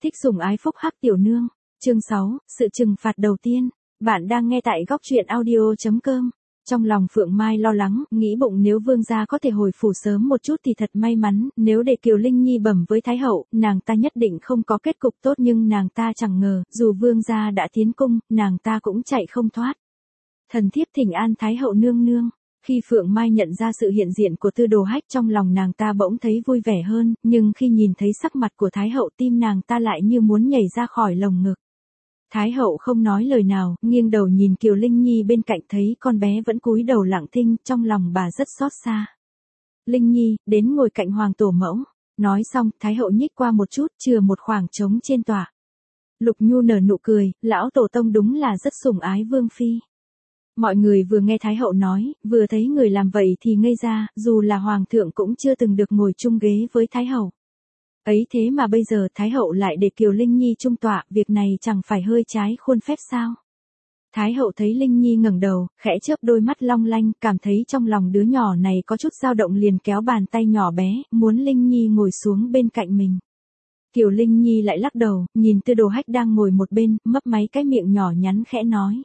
Thích sủng ái phúc hắc tiểu nương. Chương 6, sự trừng phạt đầu tiên. Bạn đang nghe tại góc truyện audio.com. Trong lòng Phượng Mai lo lắng, nghĩ bụng nếu vương gia có thể hồi phủ sớm một chút thì thật may mắn, nếu để Kiều Linh Nhi bẩm với Thái hậu, nàng ta nhất định không có kết cục tốt, nhưng nàng ta chẳng ngờ, dù vương gia đã tiến cung, nàng ta cũng chạy không thoát. Thần thiếp thỉnh an Thái hậu nương nương. Khi Phượng Mai nhận ra sự hiện diện của Tư Đồ Hách, trong lòng nàng ta bỗng thấy vui vẻ hơn, nhưng khi nhìn thấy sắc mặt của Thái hậu, tim nàng ta lại như muốn nhảy ra khỏi lồng ngực. Thái hậu không nói lời nào, nghiêng đầu nhìn Kiều Linh Nhi bên cạnh, thấy con bé vẫn cúi đầu lặng thinh, trong lòng bà rất xót xa. Linh Nhi, đến ngồi cạnh hoàng tổ mẫu. Nói xong, Thái hậu nhích qua một chút, chừa một khoảng trống trên tọa. Lục Nhu nở nụ cười, lão tổ tông đúng là rất sủng ái vương phi. Mọi người vừa nghe Thái hậu nói, vừa thấy người làm vậy thì ngây ra, dù là hoàng thượng cũng chưa từng được ngồi chung ghế với Thái hậu. Ấy thế mà bây giờ Thái hậu lại để Kiều Linh Nhi chung tọa, việc này chẳng phải hơi trái khuôn phép sao? Thái hậu thấy Linh Nhi ngẩng đầu, khẽ chớp đôi mắt long lanh, cảm thấy trong lòng đứa nhỏ này có chút dao động, liền kéo bàn tay nhỏ bé, muốn Linh Nhi ngồi xuống bên cạnh mình. Kiều Linh Nhi lại lắc đầu, nhìn Tư Đồ Hách đang ngồi một bên, mấp máy cái miệng nhỏ nhắn khẽ nói.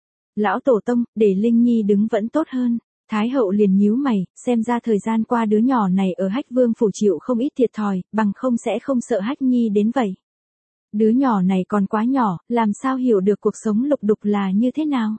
Lão tổ tông, để Linh Nhi đứng vẫn tốt hơn. Thái hậu liền nhíu mày, xem ra thời gian qua đứa nhỏ này ở Hách Vương phủ chịu không ít thiệt thòi, bằng không sẽ không sợ Hách Nhi đến vậy. Đứa nhỏ này còn quá nhỏ, làm sao hiểu được cuộc sống lục đục là như thế nào.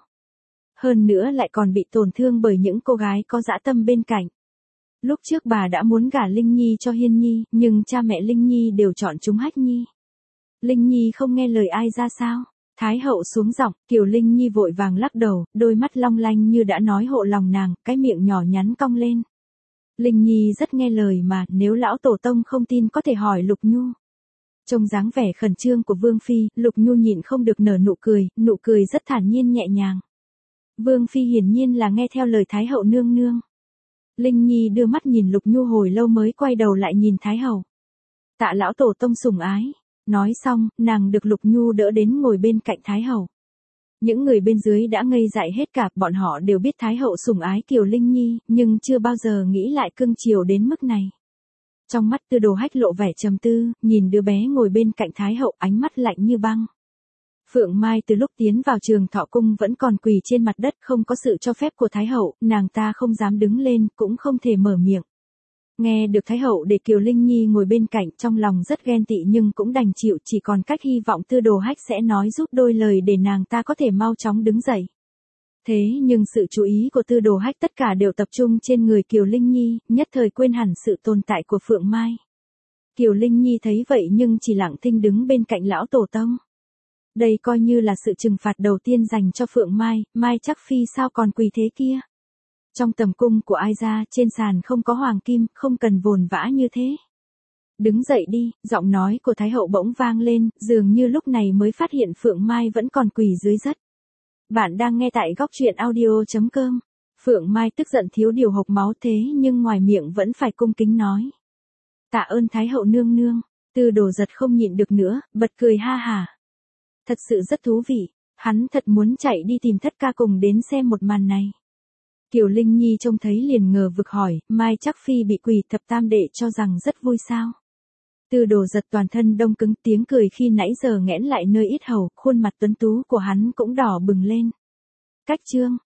Hơn nữa lại còn bị tổn thương bởi những cô gái có dã tâm bên cạnh. Lúc trước bà đã muốn gả Linh Nhi cho Hiên Nhi, nhưng cha mẹ Linh Nhi đều chọn chúng Hách Nhi. Linh Nhi không nghe lời ai ra sao? Thái hậu xuống giọng, Kiều Linh Nhi vội vàng lắc đầu, đôi mắt long lanh như đã nói hộ lòng nàng, cái miệng nhỏ nhắn cong lên. Linh Nhi rất nghe lời mà, nếu lão tổ tông không tin có thể hỏi Lục Nhu. Trông dáng vẻ khẩn trương của Vương Phi, Lục Nhu nhịn không được nở nụ cười rất thản nhiên nhẹ nhàng. Vương Phi hiển nhiên là nghe theo lời Thái hậu nương nương. Linh Nhi đưa mắt nhìn Lục Nhu hồi lâu mới quay đầu lại nhìn Thái hậu. Tạ lão tổ tông sủng ái. Nói xong, nàng được Lục Nhu đỡ đến ngồi bên cạnh Thái hậu. Những người bên dưới đã ngây dại hết cả, bọn họ đều biết Thái hậu sủng ái Kiều Linh Nhi, nhưng chưa bao giờ nghĩ lại cưng chiều đến mức này. Trong mắt Tư Đồ Hách lộ vẻ trầm tư, nhìn đứa bé ngồi bên cạnh Thái hậu, ánh mắt lạnh như băng. Phượng Mai từ lúc tiến vào Trường Thọ cung vẫn còn quỳ trên mặt đất, không có sự cho phép của Thái hậu, nàng ta không dám đứng lên, cũng không thể mở miệng. Nghe được Thái hậu để Kiều Linh Nhi ngồi bên cạnh, trong lòng rất ghen tị nhưng cũng đành chịu, chỉ còn cách hy vọng Tư Đồ Hách sẽ nói giúp đôi lời để nàng ta có thể mau chóng đứng dậy. Thế nhưng sự chú ý của Tư Đồ Hách tất cả đều tập trung trên người Kiều Linh Nhi, nhất thời quên hẳn sự tồn tại của Phượng Mai. Kiều Linh Nhi thấy vậy nhưng chỉ lặng thinh đứng bên cạnh lão tổ tông. Đây coi như là sự trừng phạt đầu tiên dành cho Phượng Mai, Mai chắc phi sao còn quỳ thế kia. Trong tầm cung của ai ra, trên sàn không có hoàng kim, không cần vồn vã như thế. Đứng dậy đi, giọng nói của Thái hậu bỗng vang lên, dường như lúc này mới phát hiện Phượng Mai vẫn còn quỳ dưới đất. Bạn đang nghe tại góc truyện audio.com. Phượng Mai tức giận thiếu điều hộc máu thế nhưng ngoài miệng vẫn phải cung kính nói. Tạ ơn Thái hậu nương nương. Tư Đồ Giật không nhịn được nữa, bật cười ha hà. Thật sự rất thú vị, hắn thật muốn chạy đi tìm Thất Ca cùng đến xem một màn này. Kiều Linh Nhi trông thấy liền ngờ vực hỏi, Mai chắc phi bị quỳ thập tam đệ cho rằng rất vui sao? Tư Đồ Giật toàn thân đông cứng, tiếng cười khi nãy giờ nghẽn lại nơi yết hầu, khuôn mặt tuấn tú của hắn cũng đỏ bừng lên. Cách chương,